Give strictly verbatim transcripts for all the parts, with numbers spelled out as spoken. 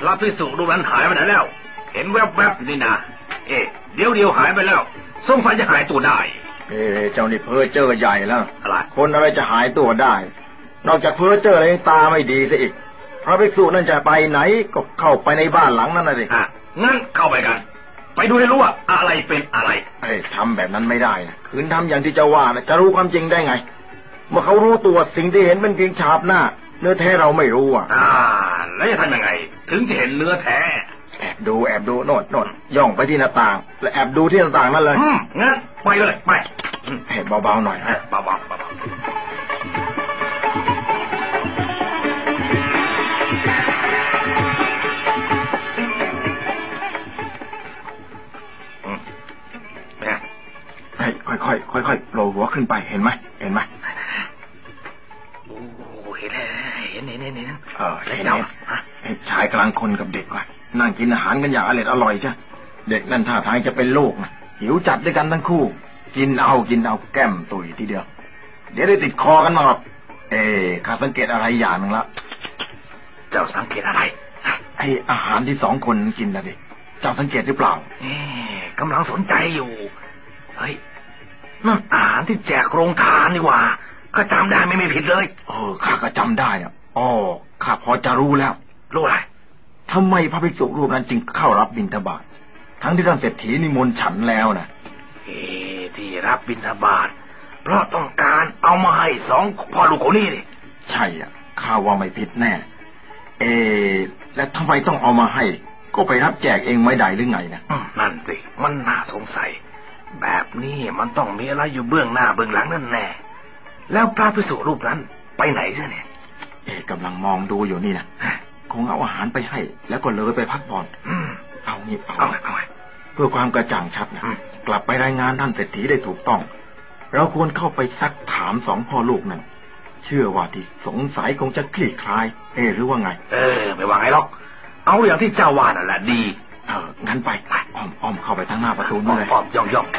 พระภิกษุรูปนั้นหายไปไหนแล้วเห็นแวบๆอยู่นี่นะเอ๊ะเดี๋ยวเดียวหายไปแล้วสงสัยจะหายตัวได้เอ๊ะเจ้านี่เพ้อเจ้อใหญ่แล้วอะไรคนอะไรจะหายตัวได้นอกจากเพ้อเจ้ออะไรตาไม่ดีซะอีกพระภิกษุนั่นจะไปไหนก็เข้าไปในบ้านหลังนั้นน่ะสิอ่ะงั้นเข้าไปกันไปดูให้รู้ว่าอะไรเป็นอะไรเอ้ยทำแบบนั้นไม่ได้นะคืนทำอย่างที่เจ้าว่านะจะรู้ความจริงได้ไงเมื่อเขารู้ตัวสิ่งที่เห็นเป็นเพียงฉาบหน้าเนื้อแท้เราไม่รู้อ่ะอ่าแล้วจะทำยังไงถึงจะเห็นเนื้อแท้แอบดูแอบดูโน่นโน่นย่องไปที่หน้าต่างแล้วแอบดูที่หน้าต่างนั่นเลยอืมงั้นไปเลยไปเฮ้ยเบาๆหน่อยฮะเบาๆเบาๆค่อยๆค่อยๆโผล่หัวขึ้นไปเห็นไหมเห็นไหมโอ้เห็นเห็นเห็นเห็นเห็นเออเห็นชายกลางคนกับเด็กว่ะนั่งกินอาหารกันอย่างอร่อยอร่อยจ้ะเด็กนั่นท่าทางจะเป็นลูกนะหิวจัดด้วยกันทั้งคู่กินเอากินเอาแก้มตุยทีเดียวเดี๋ยวได้ติดคอกันมาหรอกเอ๊ะข้าสังเกตอะไรอย่างหนึ่งละเจ้าสังเกตอะไรไออาหารที่สองคนกินนะดิเจ้าสังเกตหรือเปล่าเอ๊ะกำลังสนใจอยู่เฮ้ยนั่นอาหารที่แจกโรงทานนี่ว่าข้าจำได้ไม่ไม่ผิดเลยเออข้าก็จำได้อ่ะอ๋อข้าพอจะรู้แล้วรู้อะไรทำไมพระภิกษุรูปนั้นจึงเข้ารับบิณฑบาตทั้งที่ท่านเศรษฐีนิมนต์ฉันแล้วนะเอ๊ะที่รับบิณฑบาตเพราะต้องการเอามาให้สองพ่อลูกคนนี้นี่ใช่อ่ะข้าว่าไม่ผิดแน่เอ๊ะแล้วทำไมต้องเอามาให้ก็ไปรับแจกเองไม่ได้หรือไงนะนั่นสิมันน่าสงสัยแบบนี้มันต้องมีอะไรอยู่เบื้องหน้าเบื้องหลังนั่นแน่แล้วพระภิกษุรูปนั้นไปไหนซะเนี่ยเอ๊ะกำลังมองดูอยู่นี่นะคงเอาอาหารไปให้แล้วก็เลยไปพักผ่อนเอานี่เอาเอาเพื่อความกระจ่างชัดนะกลับไปรายงานท่านเศรษฐีได้ถูกต้องเราควรเข้าไปซักถามสองพ่อลูกนั้นเชื่อว่าที่สงสัยคงจะคลี่คลายเอ๊ะหรือว่าไงเออไม่ว่าไงหรอกเอาอย่างที่เจ้าว่านั่นแหละดีเอองั้นไปไปอ้อมอ้อมเข้าไปทางหน้าประตูนี่เลยอ้อมย่องย่องไป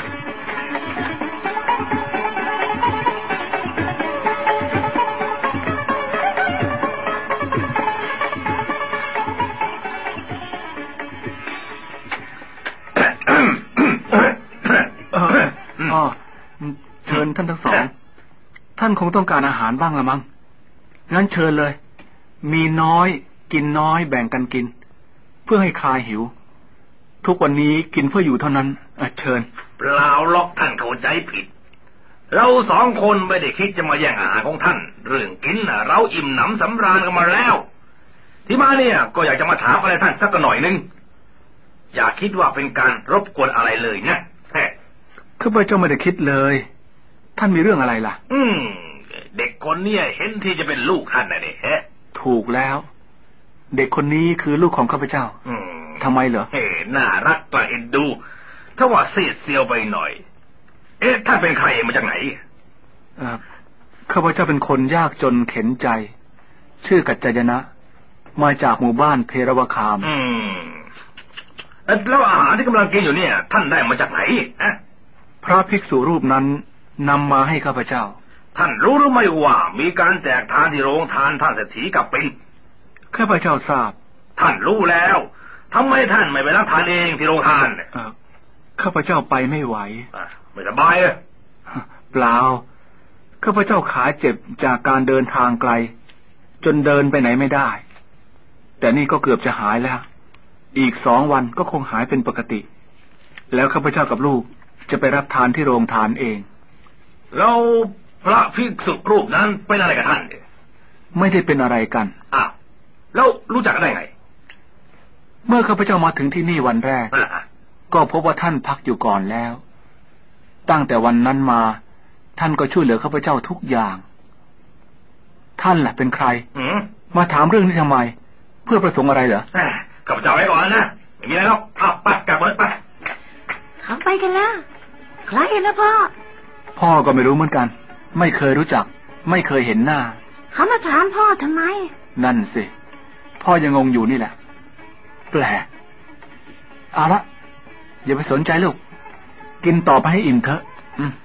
อ๋อเชิญท่านทั้งสองท่านคงต้องการอาหารบ้างละมั้งงั้นเชิญเลยมีน้อยกินน้อยแบ่งกันกินเพื่อให้คลายหิวทุกวันนี้กินเพื่ออยู่เท่านั้นเชิญเปล่าล็อกท่านเข้าใจผิดเราสองคนไม่ได้คิดจะมาแย่งอาหารของท่านเรื่องกินน่ะเราอิ่มหนำสำราญกันมาแล้วที่มาเนี่ยก็อยากจะมาถามอะไรท่านสักหน่อยนึงอย่าคิดว่าเป็นการรบกวนอะไรเลยนะข้าพเจ้าไม่ได้คิดเลยท่านมีเรื่องอะไรล่ะอืมเด็กคนนี้เห็นที่จะเป็นลูกท่านนะเนี่ยฮะถูกแล้วเด็กคนนี้คือลูกของข้าพเจ้าอืมทำไมเหรอเฮ้น่ารักกว่าเอ็นดูถ้าว่าเสียดเสียวไปหน่อยเอ๊ะท่านเป็นใครมาจากไหนเออข้าพเจ้าเป็นคนยากจนเข็นใจชื่อกัจจยนะมาจากหมู่บ้านเพรวคามอืมแล้วอาหารที่กำลังกินอยู่เนี่ยท่านได้มาจากไหนอะพระภิกษุรูปนั้นนำมาให้ข้าพเจ้าท่านรู้หรือไม่ว่ามีการแจกทานที่โรงทานท่านเศรษฐีกับปิ่นข้าพเจ้าทราบท่านรู้แล้วทำไมท่านไม่ไปรับทานเองที่โรงทานเออข้าพเจ้าไปไม่ไหวไม่สบายเลยเปล่าข้าพเจ้าขาเจ็บจากการเดินทางไกลจนเดินไปไหนไม่ได้แต่นี่ก็เกือบจะหายแล้วอีกสองวันก็คงหายเป็นปกติแล้วข้าพเจ้ากับลูกจะไปรับทานที่โรงทานเองแล้วพระภิกษุรูปนั้นเป็นอะไรกับท่านไม่ได้เป็นอะไรกันอ้าวแล้วรู้จักกันได้ไงเมื่อข้าพเจ้ามาถึงที่นี่วันแรกก็พบว่าท่านพักอยู่ก่อนแล้วตั้งแต่วันนั้นมาท่านก็ช่วยเหลือข้าพเจ้าทุกอย่างท่านล่ะเป็นใครมาถามเรื่องนี้ทำไมเพื่อประสงค์อะไรเหรอข้าพเจ้าไว้ก่อนนะไม่มีอะไรหรอกเอาไปกลับเลยไปเขาไปกันแล้วใครนะพ่อพ่อก็ไม่รู้เหมือนกันไม่เคยรู้จักไม่เคยเห็นหน้าเขามาถามพ่อทำไมนั่นสิพ่อยังงงอยู่นี่แหละแปลกเอาละอย่าไปสนใจลูกกินต่อไปให้อิ่มเถอะอืม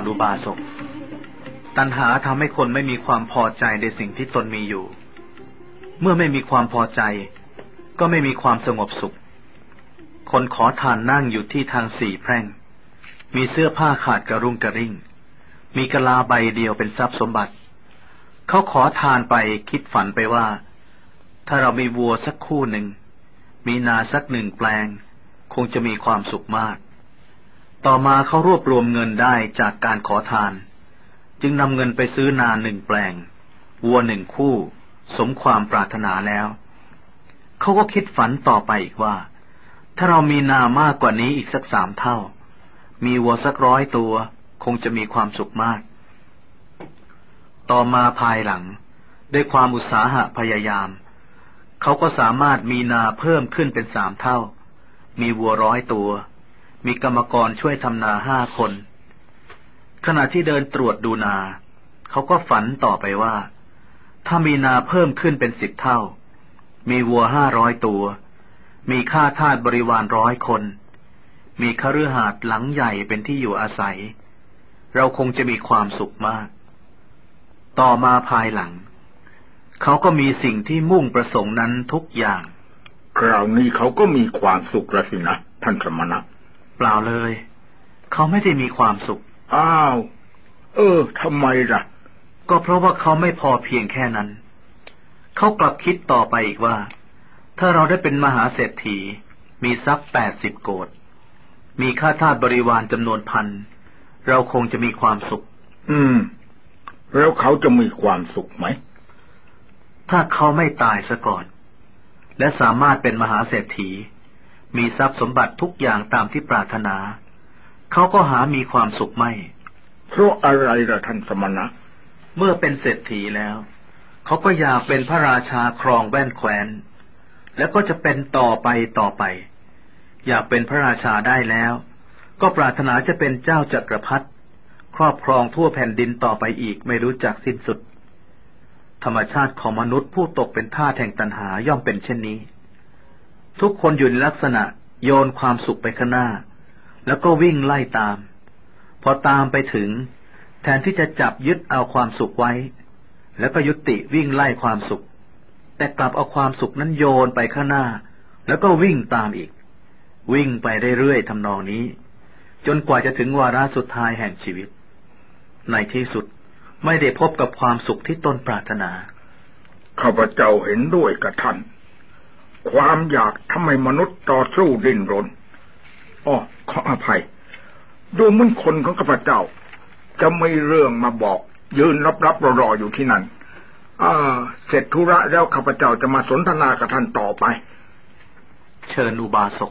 อุบาสกตัณหาทำให้คนไม่มีความพอใจในสิ่งที่ตนมีอยู่เมื่อไม่มีความพอใจก็ไม่มีความสงบสุขคนขอทานนั่งอยู่ที่ทางสี่แพร่งมีเสื้อผ้าขาดกระรุ่งกระริ่งมีกะลาใบเดียวเป็นทรัพย์สมบัติเขาขอทานไปคิดฝันไปว่าถ้าเรามีวัวสักคู่หนึ่งมีนาสักหนึ่งแปลงคงจะมีความสุขมากต่อมาเขารวบรวมเงินได้จากการขอทานจึงนำเงินไปซื้อนาหนึ่งแปลงวัวหนึ่งคู่สมความปรารถนาแล้วเขาก็คิดฝันต่อไปอีกว่าถ้าเรามีนามากกว่านี้อีกสักสามเท่ามีวัวสักร้อยตัวคงจะมีความสุขมากต่อมาภายหลังด้วยความอุตสาหะพยายามเขาก็สามารถมีนาเพิ่มขึ้นเป็นสามเท่ามีวัวร้อยตัวมีกรรมกรช่วยทำนาห้าคนขณะที่เดินตรวจดูนาเขาก็ฝันต่อไปว่าถ้ามีนาเพิ่มขึ้นเป็นสิบเท่ามีวัวห้าร้อยตัวมีข้าทาสบริวารร้อยคนมีคฤหาสน์หลังใหญ่เป็นที่อยู่อาศัยเราคงจะมีความสุขมากต่อมาภายหลังเขาก็มีสิ่งที่มุ่งประสงค์นั้นทุกอย่างคราวนี้เขาก็มีความสุขแล้วสินะท่านสมณะเปล่าเลยเขาไม่ได้มีความสุขอ้าวเออทำไมล่ะก็เพราะว่าเขาไม่พอเพียงแค่นั้นเขากลับคิดต่อไปอีกว่าถ้าเราได้เป็นมหาเศรษฐีมีทรัพย์แปดสิบโกฏมีข้าทาสบริวารจำนวนพันเราคงจะมีความสุขอืมแล้วเขาจะมีความสุขไหมถ้าเขาไม่ตายซะก่อนและสามารถเป็นมหาเศรษฐีมีทรัพย์สมบัติทุกอย่างตามที่ปรารถนาเขาก็หามีความสุขไม่เพราะอะไรล่ะท่านสมณะเมื่อเป็นเศรษฐีแล้วเขาก็อยากเป็นพระราชาครองแว่นแคว้นแล้วก็จะเป็นต่อไปต่อไปอยากเป็นพระราชาได้แล้วก็ปรารถนาจะเป็นเจ้าจักรพรรดิครอบครองทั่วแผ่นดินต่อไปอีกไม่รู้จักสิ้นสุดธรรมชาติของมนุษย์ผู้ตกเป็นทาสแห่งตัณหาย่อมเป็นเช่นนี้ทุกคนอยู่ในลักษณะโยนความสุขไปข้างหน้าแล้วก็วิ่งไล่ตามพอตามไปถึงแทนที่จะจับยึดเอาความสุขไว้แล้วก็ยุติวิ่งไล่ความสุขแต่กลับเอาความสุขนั้นโยนไปข้างหน้าแล้วก็วิ่งตามอีกวิ่งไปเรื่อยๆทำนองนี้จนกว่าจะถึงวาระสุดท้ายแห่งชีวิตในที่สุดไม่ได้พบกับความสุขที่ตนปรารถนาข้าพเจ้าเห็นด้วยกับท่านความอยากทำให้มนุษย์ต่อสู้ดิ้นรนอ้อขออภัยดูเหมือนคนของข้าพเจ้าจะไม่เรื่องมาบอกยืนรับๆรอๆอยู่ที่นั่นอ่าเสร็จธุระแล้วข้าพเจ้าจะมาสนทนากับท่านต่อไปเชิญอุบาสก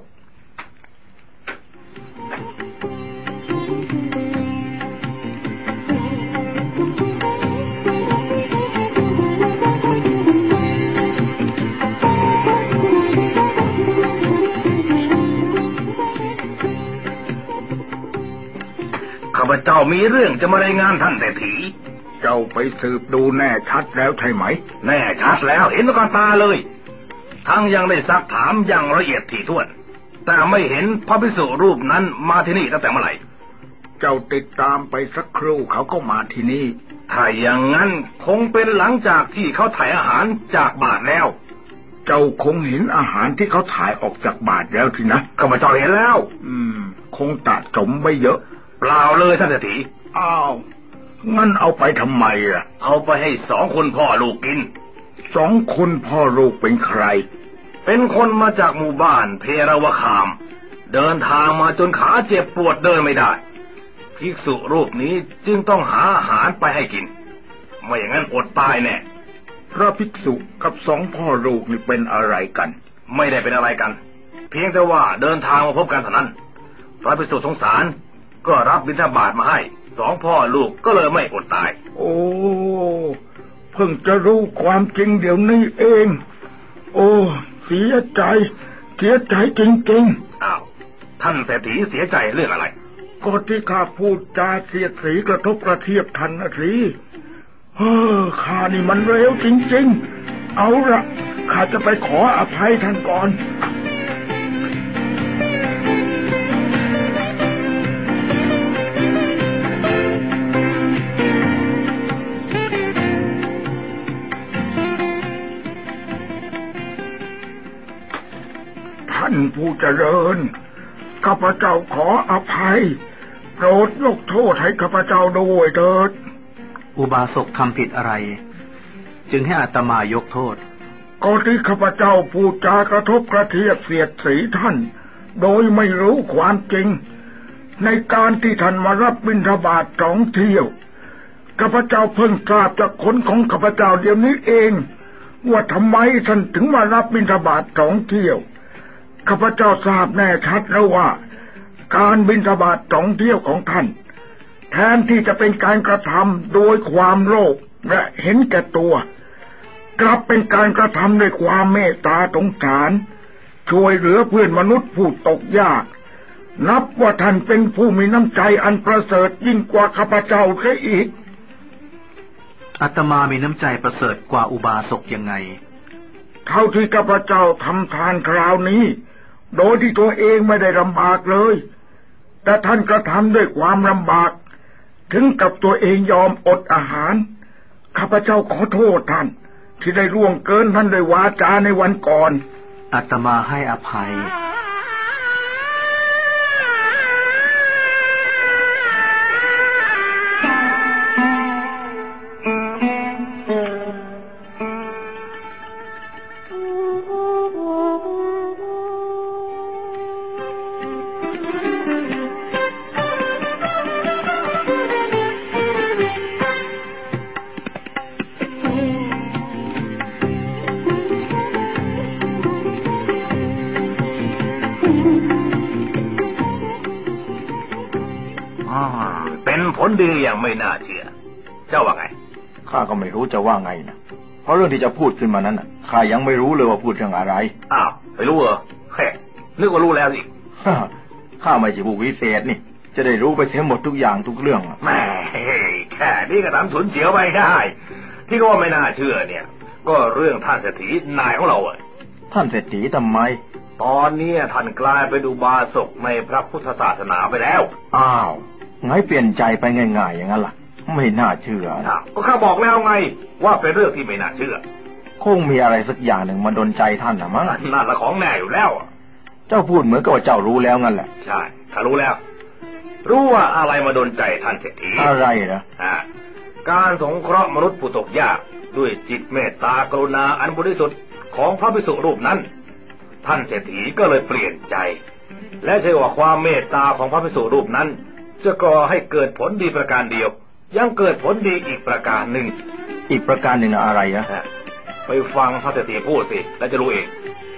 ข้าพเจ้ามีเรื่องจะมารายงานท่านเศรษฐีเจ้าไปสืบดูแน่ชัดแล้วใช่ไหมแน่ชัดแล้วเห็นกับตาเลยทั้งยังได้ซักถามอย่างละเอียดถี่ถ้วนแต่ไม่เห็นพระภิกษุรูปนั้นมาที่นี่ตั้งแต่เมื่อไหร่เจ้าติดตามไปสักครู่เขาก็มาที่นี่ถ้าอย่างนั้นคงเป็นหลังจากที่เขาถ่ายอาหารจากบาตรแล้วเจ้าคงเห็นอาหารที่เขาถ่ายออกจากบาตรแล้วสินะข้าพเจ้าเห็นแล้วอืมคงตัดสมไปเยอะเปล่าเลยท่านเศรษฐีอ้าวงั้นเอาไปทำไมล่ะเอาไปให้สองคนพ่อลูกกินสองคนพ่อลูกเป็นใครเป็นคนมาจากหมู่บ้านเพรวคามเดินทางมาจนขาเจ็บปวดเดินไม่ได้ภิกษุรูปนี้จึงต้องหาอาหารไปให้กินไม่อย่างนั้นอดตายแน่พระภิกษุกับสองพ่อลูกนี่เป็นอะไรกันไม่ได้เป็นอะไรกันเพียงแต่ว่าเดินทางมาพบกันเท่านั้นพระภิกษุสงสารก็รับบิณฑบาตมาให้สองพ่อลูกก็เลยไม่อดตายโอ้เพิ่งจะรู้ความจริงเดี๋ยวนี้เองโอ้เสียใจเสียใจจริงๆอ้าวท่านเศรษฐีเสียใจเรื่องอะไรก็ที่ข้าพูดจาเสียดสีกระทบกระเทียบท่านนะสิเออข้านี่มันเร็วจริงๆเอาละข้าจะไปขออภัยท่านก่อนท่านผู้เจริญข้าพเจ้าขออภัยโปรดยกโทษให้ข้าพเจ้าด้วยเถิดอุบาสกทำผิดอะไรจึงให้อาตมายกโทษก็ที่ข้าพเจ้าพูดจากระทบกระเทียบเสียดสีท่านโดยไม่รู้ความจริงในการที่ท่านมารับบิณฑบาตสองเที่ยวข้าพเจ้าเพิ่งทราบจากคนของข้าพเจ้าเดี๋ยวนี้เองว่าทำไมท่านถึงมารับบิณฑบาตสองเที่ยวข้าพเจ้าทราบแน่ชัดแล้วว่าการบิณฑบาตสองเที่ยวของท่านแทนที่จะเป็นการกระทำโดยความโลภและเห็นแก่ตัวกลับเป็นการกระทำด้วยความเมตตาสงสารช่วยเหลือเพื่อนมนุษย์ผู้ตกยากนับว่าท่านเป็นผู้มีน้ำใจอันประเสริฐยิ่งกว่าข้าพเจ้าเสียอีกอาตมามีน้ำใจประเสริฐกว่าอุบาสกยังไงเท่าที่ข้าพเจ้าทำทานคราวนี้โดยที่ตัวเองไม่ได้ลำบากเลยแต่ท่านกระทำด้วยความลำบากถึงกับตัวเองยอมอดอาหารข้าพเจ้าขอโทษท่านที่ได้ล่วงเกินท่านด้วยวาจาในวันก่อนอาตมาให้อภัยเป็นผลดีอย่างไม่น่าเชื่อเจ้าว่าไงข้าก็ไม่รู้จะว่าไงนะเพราะเรื่องที่จะพูดขึ้นมานั้นข้ายังไม่รู้เลยว่าพูดเรื่องอะไรอ้าวไม่รู้เหรอแค่นึกว่ารู้แล้วสิข้าไม่ใช่ผู้วิเศษนี่จะได้รู้ไปเสียหมดทุกอย่างทุกเรื่องแม่แค่นี้ก็ทำฉุนเฉียวไปได้ที่ก็ว่าไม่น่าเชื่อเนี่ยก็เรื่องท่านเศรษฐีนายของเราอ่ะท่านเศรษฐีทำไมตอนนี้ท่านกลายเป็นอุบาสกในพระพุทธศาสนาไปแล้วอ้าวไงเปลี่ยนใจไปง่ายๆอย่างนั้นล่ะไม่น่าเชื่อก็ข้าบอกแล้วไงว่าเป็นเรื่องที่ไม่น่าเชื่อคงมีอะไรสักอย่างหนึ่งมาดลใจท่านนะมั้งนั่นละของแน่อยู่แล้วเจ้าพูดเหมือนกับว่าเจ้ารู้แล้วงั้นแหละใช่ข้ารู้แล้วรู้ว่าอะไรมาดลใจท่านเศรษฐีอะไรนะการสงเคราะห์มนุษย์ผู้ตกยากด้วยจิตเมตตากรุณาอันบริสุทธิ์ของพระภิกษุรูปนั้นท่านเศรษฐีก็เลยเปลี่ยนใจและเชื่อว่าความเมตตาของพระภิกษุรูปนั้นจะก่อให้เกิดผลดีประการเดียวยังเกิดผลดีอีกประการหนึ่งอีกประการหนึ่งอะไรนะไปฟังพระเศรษฐีพูดสิแล้วจะรู้เอง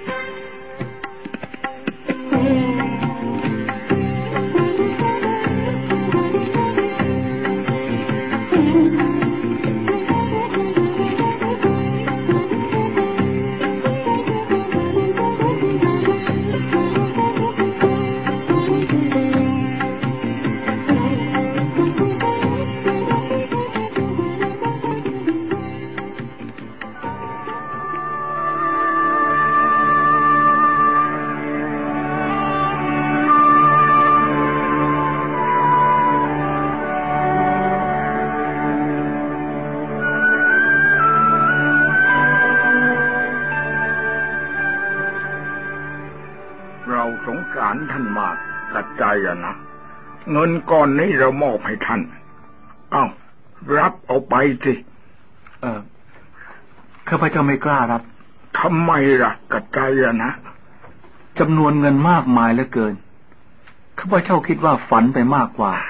ท่านมากตัดใจอะนะเงินก้อนนี้เรามอบให้ท่านเอ้ารับเอาไปสิเออข้าพเจ้าไม่กล้ารับทำไมล่ะกัดใจอะนะจำนวนเงินมากมายเหลือเกินข้าพเจ้าคิดว่าฝันไปมากกว่า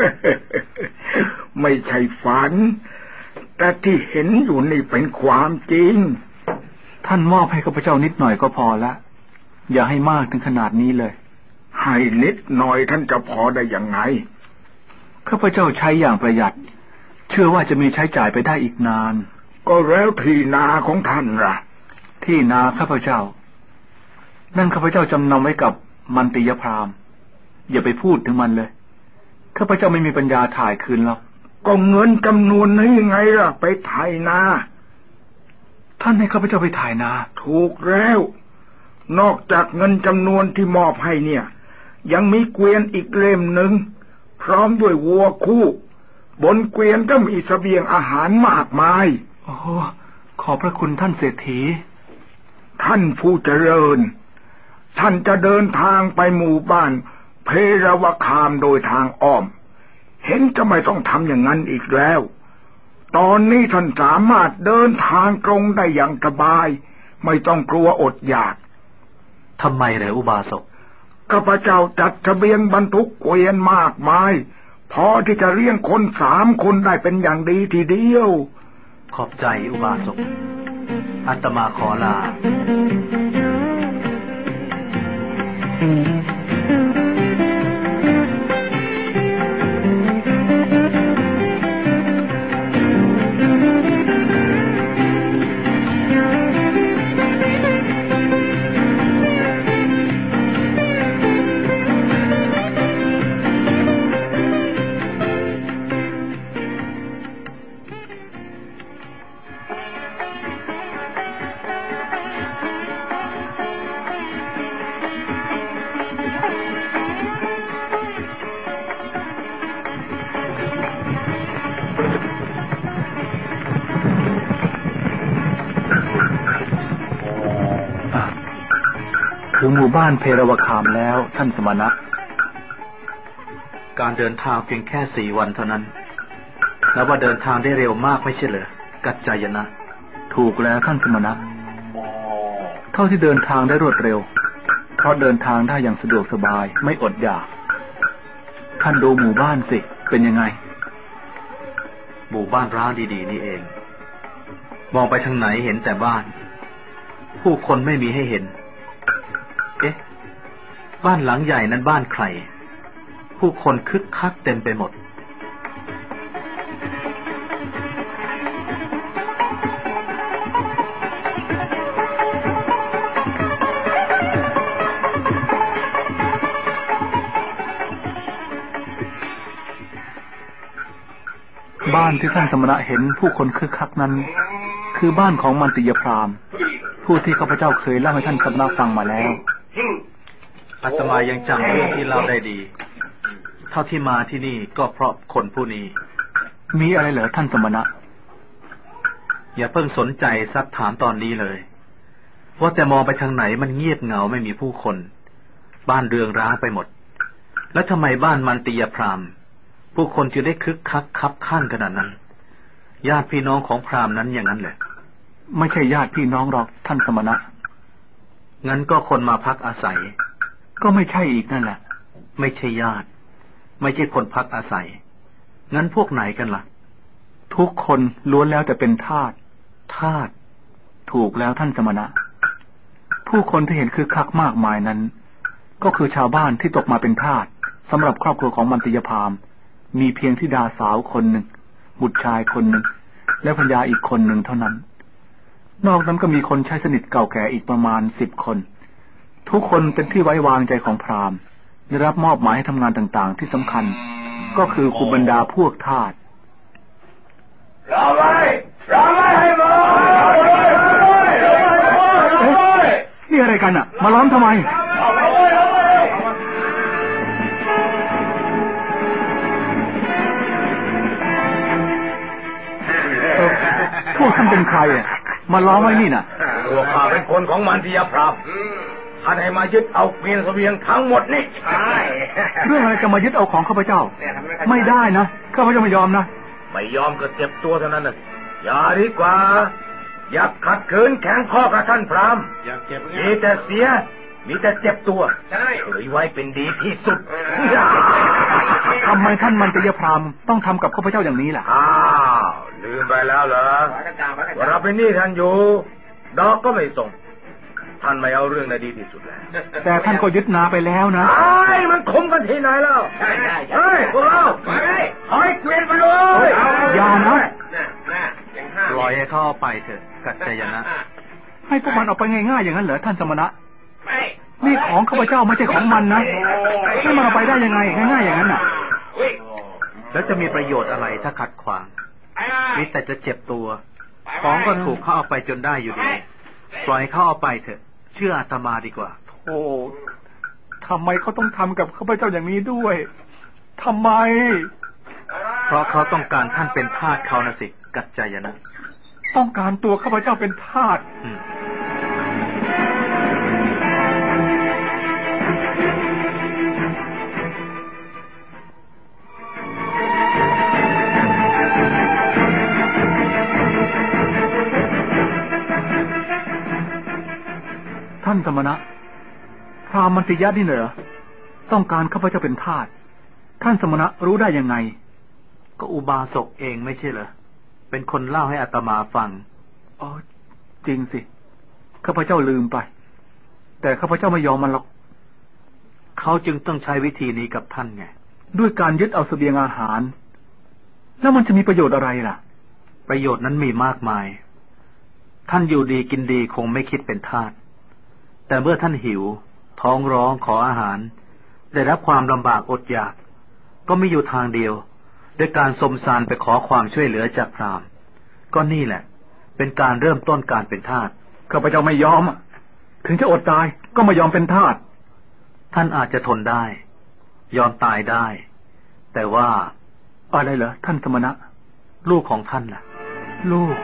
ไม่ใช่ฝันแต่ที่เห็นอยู่นี่เป็นความจริงท่านมอบให้ข้าพเจ้านิดหน่อยก็พอละอย่าให้มากถึงขนาดนี้เลยให้นิดหน่อยท่านจะพอได้ยังไงข้าพเจ้าใช้อย่างประหยัดเชื่อว่าจะมีใช้จ่ายไปได้อีกนานก็แล้วที่นาของท่านล่ะที่นาข้าพเจ้านั่นข้าพเจ้าจำนำไว้กับมันติยพราหมณ์อย่าไปพูดถึงมันเลยข้าพเจ้าไม่มีปัญญาถ่ายคืนหรอกก็เงินจำนวนนี้ไงล่ะไปถ่ายนาท่านให้ข้าพเจ้าไปถ่ายนาถูกแล้วนอกจากเงินจำนวนที่มอบให้เนี่ยยังมีเกวียนอีกเล่มหนึ่งพร้อมด้วยวัวคู่บนเกวียนก็มีเสบียงอาหารมากมายโอ้ขอบพระคุณท่านเศรษฐีท่านผู้เจริญท่านจะเดินทางไปหมู่บ้านเพรวคามโดยทางอ้อมเห็นจะไม่ต้องทำอย่างนั้นอีกแล้วตอนนี้ท่านสามารถเดินทางตรงได้อย่างสบายไม่ต้องกลัวอดอยากทำไมเหรออุบาสกข้าพเจ้าจัดเสบียงบรรทุกเกวียนมากมายพอที่จะเลี้ยงคนสามคนได้เป็นอย่างดีทีเดียวขอบใจอุบาสกอาตมาขอลาถึงหมู่บ้านเพรวคามแล้วท่านสมณะการเดินทางเพียงแค่สี่วันเท่านั้นแล้วว่าเดินทางได้เร็วมากไม่ใช่เหรอกัจจายนะถูกแล้วท่านสมณะเท่าที่เดินทางได้รวดเร็วเพราะเดินทางได้อย่างสะดวกสบายไม่อดอยากท่านดูหมู่บ้านสิเป็นยังไงหมู่บ้านร้างดีๆนี่เองมองไปทางไหนเห็นแต่บ้านผู้คนไม่มีให้เห็นเอ๊ะบ้านหลังใหญ่นั้นบ้านใครผู้คนคึกคักเต็มไปหมดบ้านที่ท่านสมณะเห็นผู้คนคึกคักนั้นคือบ้านของมันติยพราหมณ์ผู้ที่ข้าพเจ้าเคยเล่าให้ท่านสมณะฟังมาแล้วอาตมายังจำเรื่องที่เล่าได้ดีเท่าที่มาที่นี่ก็เพราะคนผู้นี้มีอะไรเหรอท่านสมณะอย่าเพิ่งสนใจซักถามตอนนี้เลยว่าแต่มองไปทางไหนมันเงียบเหงาไม่มีผู้คนบ้านเรืองร้างไปหมดแล้วทำไมบ้านมันติยพราหมณ์ผู้คนจึงได้คึกคักคับข้างขนาดนั้นญาติพี่น้องของพราหมณ์นั้นอย่างนั้นแหละไม่ใช่ญาติพี่น้องหรอกท่านสมณะงั้นก็คนมาพักอาศัยก็ไม่ใช่อีกนั่นแหละไม่ใช่ญาติไม่ใช่คนพักอาศัยงั้นพวกไหนกันล่ะทุกคนล้วนแล้วแต่เป็นทาสทาสถูกแล้วท่านสมณะผู้คนที่เห็นคึกคักมากมายนั้นก็คือชาวบ้านที่ตกมาเป็นทาสสำหรับครอบครัวของมันติยพราหมณ์มีเพียงธิดาสาวคนหนึ่งบุตรชายคนหนึ่งและภรรยาอีกคนหนึ่งเท่านั้นนอกนั้นก็มีคนใช้สนิทเก่าแก่อีกประมาณสิบคนทุกคนเป็นที่ไว้วางใจของพราหมณ์ได้รับมอบหมายให้ทำงานต่างๆที่สำคัญก็คือคุมบรรดาพวกทาสรอไว้รอไว้ให้หมดนี่อะไรกันอ่ะมาล้อมทำไมพวกท่านเป็นใครอ่ะมาล้อมไว้นี่น่ะพวกข้าเป็นคนของมันติยพราหมณ์ท่านให้มายึดเอาเกวียนเสบียงทั้งหมดนี่ใช่เรื่องอะไรจะมายึดเอาของข้าพเจ้าไม่ได้นะข้าพเจ้าไม่ยอมนะไม่ยอมก็เจ็บตัวเท่านั้นน่ะอย่าดีกว่าอย่าขัดขืนแข็งข้อกับท่านพราหมณ์มีแต่เสียมีแต่เจ็บตัวเฉยไว้เป็นดีที่สุดทำไมท่านมันติยพราหมณ์ต้องทำกับข้าพเจ้าอย่างนี้ล่ะอ้าวลืมไปแล้วเหรอว่าเราเป็นหนี้ท่านอยู่ดอกก็ไม่ส่งท่านไม่เอาเรื่องในดีที่สุดแล้วแต่ท่านก็ยึดนาไปแล้วนะไอ้มันคมกันที่ไหนแล้วเฮ้ยพวกเราถอยเกวียนไปเลยอย่านะปล่อยให้เขาไปเถอะกัจจายนะให้พวกมันออกไปง่ายๆอย่างนั้นเหรอท่านสมณะนี่ของข้าพเจ้าไม่ใช่ของมันนะให้มันเอาไปได้ยังไงง่ายๆอย่างนั้นน่ะแล้วจะมีประโยชน์อะไรถ้าขัดขวางมีแต่จะเจ็บตัวของก็ถูกเขาเอาไปจนได้อยู่ดีปล่อยเขาเอาไปเถอะเชื่ออาตมาดีกว่าโอ้ทำไมเขาต้องทำกับข้าพเจ้าอย่างนี้ด้วยทำไมเพราะเขาต้องการท่านเป็นทาสเขานะสิกัจจายนะต้องการตัวข้าพเจ้าเป็นทาสท่านสมณะพราหมณ์มันติยะนี่เหรอต้องการข้าพเจ้าเป็นทาสท่านสมณะรู้ได้ยังไงก็อุบาสกเองไม่ใช่เหรอเป็นคนเล่าให้อาตมาฟังอ๋อจริงสิข้าพเจ้าลืมไปแต่ข้าพเจ้าไม่ยอมมันหรอกเขาจึงต้องใช้วิธีนี้กับท่านไงด้วยการยึดเอาเสบียงอาหารแล้วมันจะมีประโยชน์อะไรล่ะประโยชน์นั้นมีมากมายท่านอยู่ดีกินดีคงไม่คิดเป็นทาสแต่เมื่อท่านหิวท้องร้องขออาหารได้รับความลำบากอดอยากก็ไม่อยู่ทางเดียวด้วยการสมสารไปขอความช่วยเหลือจากพราหมณ์ก็นี่แหละเป็นการเริ่มต้นการเป็นทาสข้าพเจ้าไม่ยอมถึงจะอดตายก็ไม่ยอมเป็นทาสท่านอาจจะทนได้ยอมตายได้แต่ว่าอะไรเหรอท่านสมณะลูกของท่านล่ะลูก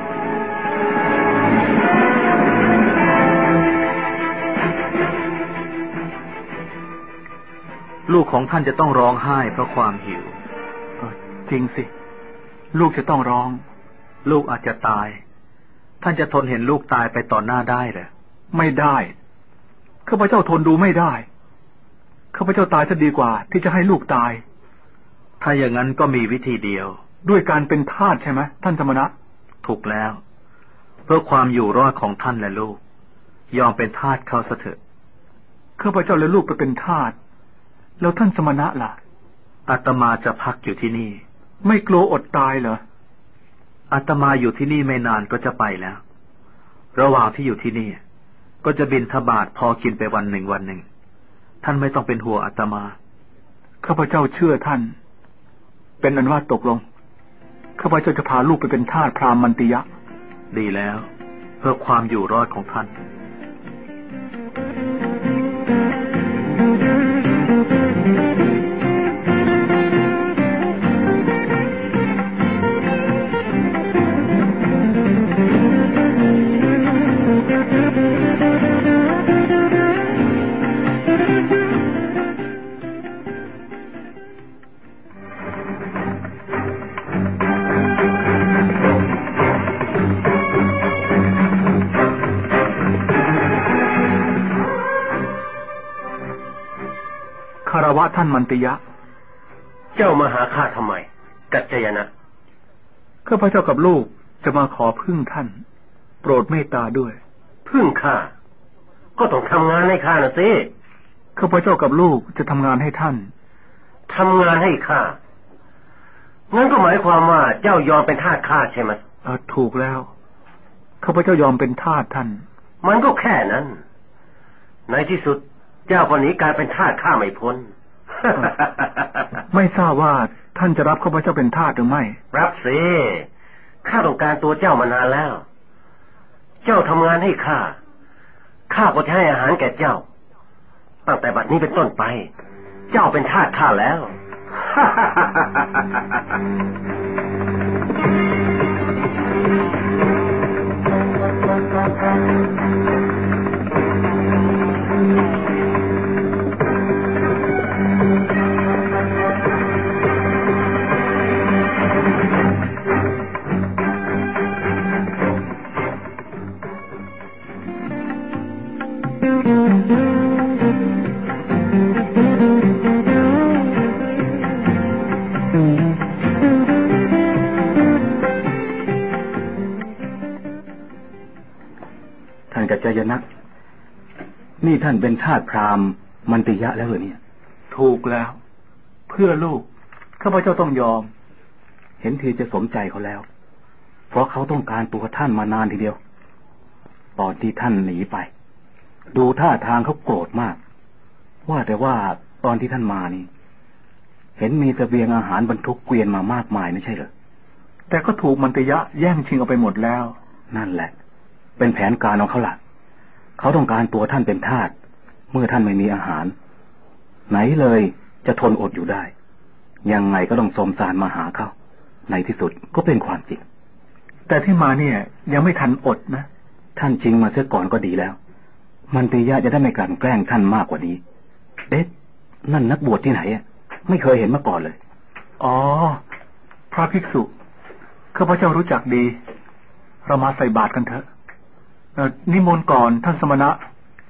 ลูกของท่านจะต้องร้องไห้เพราะความหิวจริงสิลูกจะต้องร้องลูกอาจจะตายท่านจะทนเห็นลูกตายไปต่อหน้าได้เหรอไม่ได้ข้าพเจ้าทนดูไม่ได้ข้าพเจ้าตายจะดีกว่าที่จะให้ลูกตายถ้าอย่างนั้นก็มีวิธีเดียวด้วยการเป็นทาสใช่ไหมท่านสมณะถูกแล้วเพื่อความอยู่รอดของท่านและลูกยอมเป็นทาสเขาซะเถอะข้าพเจ้าและลูกไปเป็นทาสแล้วท่านสมณะล่ะอาตมาจะพักอยู่ที่นี่ไม่กลัวอดตายเหรออาตมาอยู่ที่นี่ไม่นานก็จะไปแล้วระหว่างที่อยู่ที่นี่ก็จะบิณฑบาตพอกินไปวันหนึ่งวันหนึ่งท่านไม่ต้องเป็นห่วงอาตมาข้าพเจ้าเชื่อท่านเป็นอันว่าตกลงข้าพเจ้าจะพาลูกไปเป็นทาสพราหมณ์มันติยะดีแล้วเพื่อความอยู่รอดของท่านคารวะท่านมันติยะเจ้ามาหาข้าทำไมกัจจยนะข้าพเจ้ากับลูกจะมาขอพึ่งท่านโปรดเมตตาด้วยพึ่งข้าก็ต้องทำงานให้ข้านะสิข้าพเจ้ากับลูกจะทำงานให้ท่านทำงานให้ข้างั้นก็หมายความว่าเจ้ายอมเป็นทาสข้าใช่ไหมเออถูกแล้วข้าพเจ้ายอมเป็นทาสท่านมันก็แค่นั้นในที่สุดเจ้าคนนี้กลายเป็นทาสข้าไม่พ้นไม่ทราบว่าท่านจะรับข้าพเจ้าเป็นทาสหรือไม่รับสิข้าต้องการตัวเจ้ามานานแล้วเจ้าทำงานให้ข้าข้าก็จะให้อาหารแก่เจ้าตั้งแต่บัดนี้เป็นต้นไปเจ้าเป็นทาสข้าแล้วท่านกัจจยนะนี่ท่านเป็นทาสพราหมณ์มันติยะแล้วเหรอเนี่ยถูกแล้วเพื่อลูกข้าพเจ้าต้องยอมเห็นทีจะสมใจเขาแล้วเพราะเขาต้องการตัวท่านมานานทีเดียวตอนที่ท่านหนีไปดูท่าทางเขาโกรธมากว่าแต่ว่าตอนที่ท่านมานี่เห็นมีเสบียงอาหารบรรทุกเกวียนมามากมายไม่ใช่เหรอแต่ก็ถูกมันติยะแย่งชิงเอาไปหมดแล้วนั่นแหละเป็นแผนการของเขาล่ะเขาต้องการตัวท่านเป็นทาสเมื่อท่านไม่มีอาหารไหนเลยจะทนอดอยู่ได้ยังไงก็ต้องสมสารมาหาเขาในที่สุดก็เป็นความจริงแต่ที่มาเนี่ยยังไม่ทันอดนะท่านจริงมาเสียก่อนก็ดีแล้วมันติยะจะได้ไม่กลั่นแกล้งท่านมากกว่านี้เอ๊ะนั่นนักบวชที่ไหนอ่ะไม่เคยเห็นมาก่อนเลยอ๋อพระภิกษุข้าพเจ้ารู้จักดีเรามาใส่บาตรกันเถอะนิมนต์ก่อนท่านสมณะ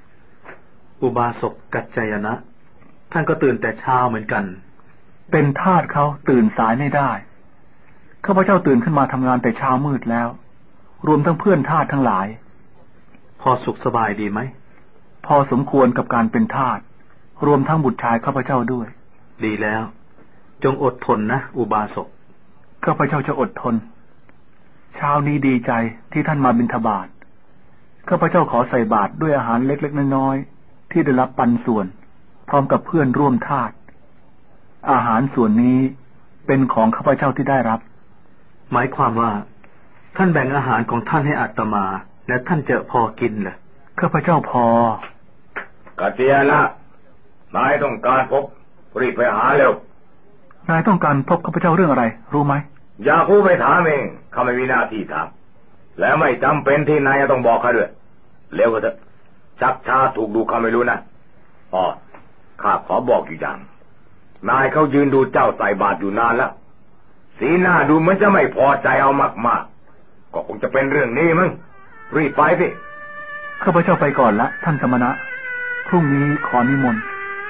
อุบาสกกัจจายนะท่านก็ตื่นแต่เช้าเหมือนกันเป็นทาสเขาตื่นสายไม่ได้ข้าพเจ้าตื่นขึ้นมาทำงานแต่เช้ามืดแล้วรวมทั้งเพื่อนทาสทั้งหลายพอสุขสบายดีไหมพอสมควรกับการเป็นทาสรวมทั้งบุตรชายข้าพเจ้าด้วยดีแล้วจงอดทนนะอุบาสกข้าพเจ้าจะอดทนเช้านี้ดีใจที่ท่านมาบิณฑบาตข้าพเจ้าขอใส่บาตรด้วยอาหารเล็กๆน้อยๆที่ได้รับปันส่วนพร้อมกับเพื่อนร่วมทาสอาหารส่วนนี้เป็นของข้าพเจ้าที่ได้รับหมายความว่าท่านแบ่งอาหารของท่านให้อาตมาและท่านจะพอกินเหรอข้าพเจ้าพอกัจจายนะนายต้องการพบรีบไปหาเร็วนายต้องการพบข้าพเจ้าเรื่องอะไรรู้ไหมอย่าพูดไปถามเองข้าไม่มีหน้าที่ถามและไม่จำเป็นที่นายจะต้องบอกข้าด้วยเร็วก็เถอะชักช้าถูกดูข้าไม่รู้นะอ๋อข้าขอบอกอยู่อย่างนายเขายืนดูเจ้าใส่บาตรอยู่นานแล้วสีหน้าดูเหมือนจะไม่พอใจเอามากๆก็คงจะเป็นเรื่องนี้มั้งรีบไปสิข้าพเจ้าไปก่อนละท่านสมณะพรุ่งนี้ขอนิมนต์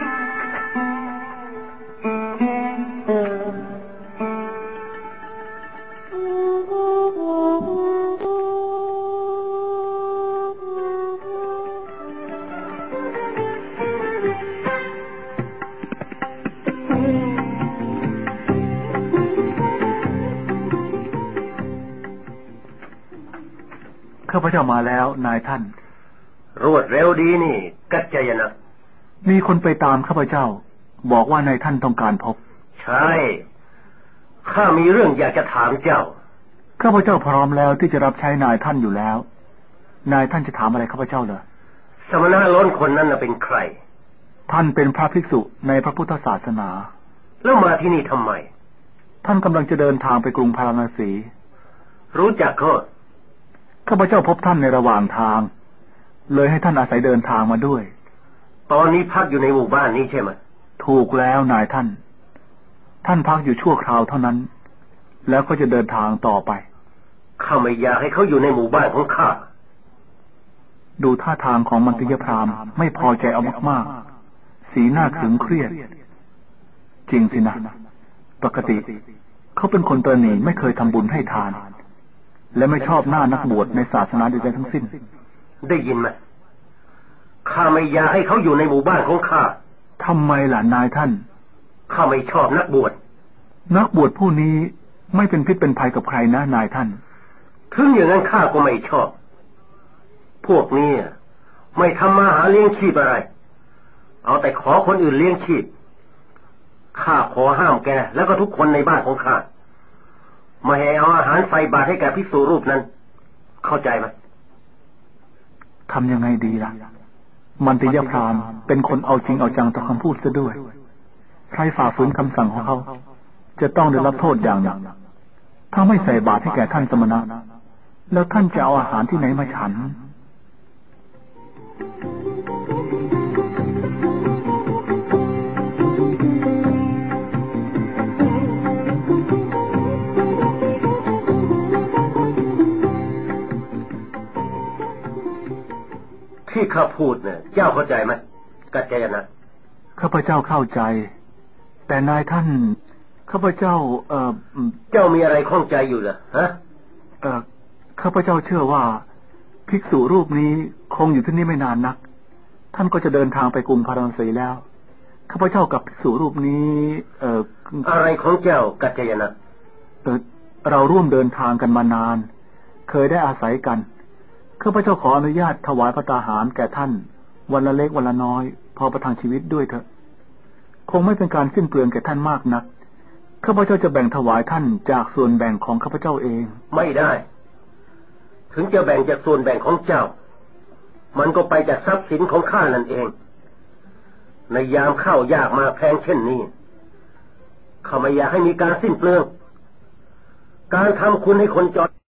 ข้าพเจ้ามาแล้วนายท่านรวดเร็วดีนี่กัจจายนะมีคนไปตามข้าพเจ้าบอกว่านายท่านต้องการพบใช่ข้ามีเรื่องอยากจะถามเจ้าข้าพเจ้าพร้อมแล้วที่จะรับใช้นายท่านอยู่แล้วนายท่านจะถามอะไรข้าพเจ้าเหรอสมณะล้นคนนั้นน่ะเป็นใครท่านเป็นพระภิกษุในพระพุทธศาสนาแล้วมาที่นี่ทำไมท่านกำลังจะเดินทางไปกรุงพาราณสีรู้จักเขาข้าพเจ้าพบท่านในระหว่างทางเลยให้ท่านอาศัยเดินทางมาด้วยตอนนี้พักอยู่ในหมู่บ้านนี้ใช่ไหมถูกแล้วนายท่านท่านพักอยู่ชั่วคราวเท่านั้นแล้วก็จะเดินทางต่อไปข้าไม่อยากให้เขาอยู่ในหมู่บ้านของข้าดูท่าทางของมันติยพราหมณ์ไม่พอใจเอามากๆสีหน้าขึงเครียดจริงสินะปกติเขาเป็นคนตระหนี่ไม่เคยทำบุญให้ทานและไม่ชอบหน้านักบวชในศาสนาใดๆทั้งสิ้นได้ยินไหมข้าไม่อยากให้เขาอยู่ในหมู่บ้านของข้าทำไมล่ะนายท่านข้าไม่ชอบนักบวชนักบวชผู้นี้ไม่เป็นพิษเป็นภัยกับใครนะนายท่านถึงอย่างนั้นข้าก็ไม่ชอบพวกนี้ไม่ทำมาหาเลี้ยงชีพอะไรเอาแต่ขอคนอื่นเลี้ยงชีพข้าขอห้ามแกแล้วก็ทุกคนในบ้านของข้าไม่ให้เอาอาหารใส่บาตรให้แก่ภิกษุรูปนั้นเข้าใจไหมทำยังไงดีล่ะมันติยพราหมณ์เป็นคนเอาจริงเอาจังต่อคำพูดซะด้วยใครฝ่าฝืนคำสั่งของเขาจะต้องได้รับโทษอย่างหนักถ้าไม่ใส่บาตรให้แก่ท่านสมณะแล้วท่านจะเอาอาหารที่ไหนมาฉันที่ข้าพูดเนี่ยเจ้าเข้าใจไหมกัจจายนะข้าพเจ้าเข้าใจแต่นายท่านข้าพเจ้าเอ่อเจ้ามีอะไรข้องใจอยู่เหรอฮะเอ่อข้าพเจ้าเชื่อว่าภิกษุรูปนี้คงอยู่ที่นี่ไม่นานนักท่านก็จะเดินทางไปกรุงพาราณสีแล้วข้าพเจ้ากับภิกษุรูปนี้เอ่ออะไรของเจ้ากัจจายนะเอ่อเราร่วมเดินทางกันมานานเคยได้อาศัยกันข้าพเจ้าขออนุญาตถวายภัตตาหารแก่ท่านวันละเล็กวันละน้อยพอประทังชีวิตด้วยเถอะคงไม่เป็นการสิ้นเปลืองแก่ท่านมากนักข้าพเจ้าจะแบ่งถวายท่านจากส่วนแบ่งของข้าพเจ้าเองไม่ได้ถึงจะแบ่งจากส่วนแบ่งของเจ้ามันก็ไปจากทรัพย์สินของข้านั่นเองในยามข้าวยากมาแพงเช่นนี้ข้าไม่อยากให้มีการสิ้นเปลืองการทำคุณให้คนจน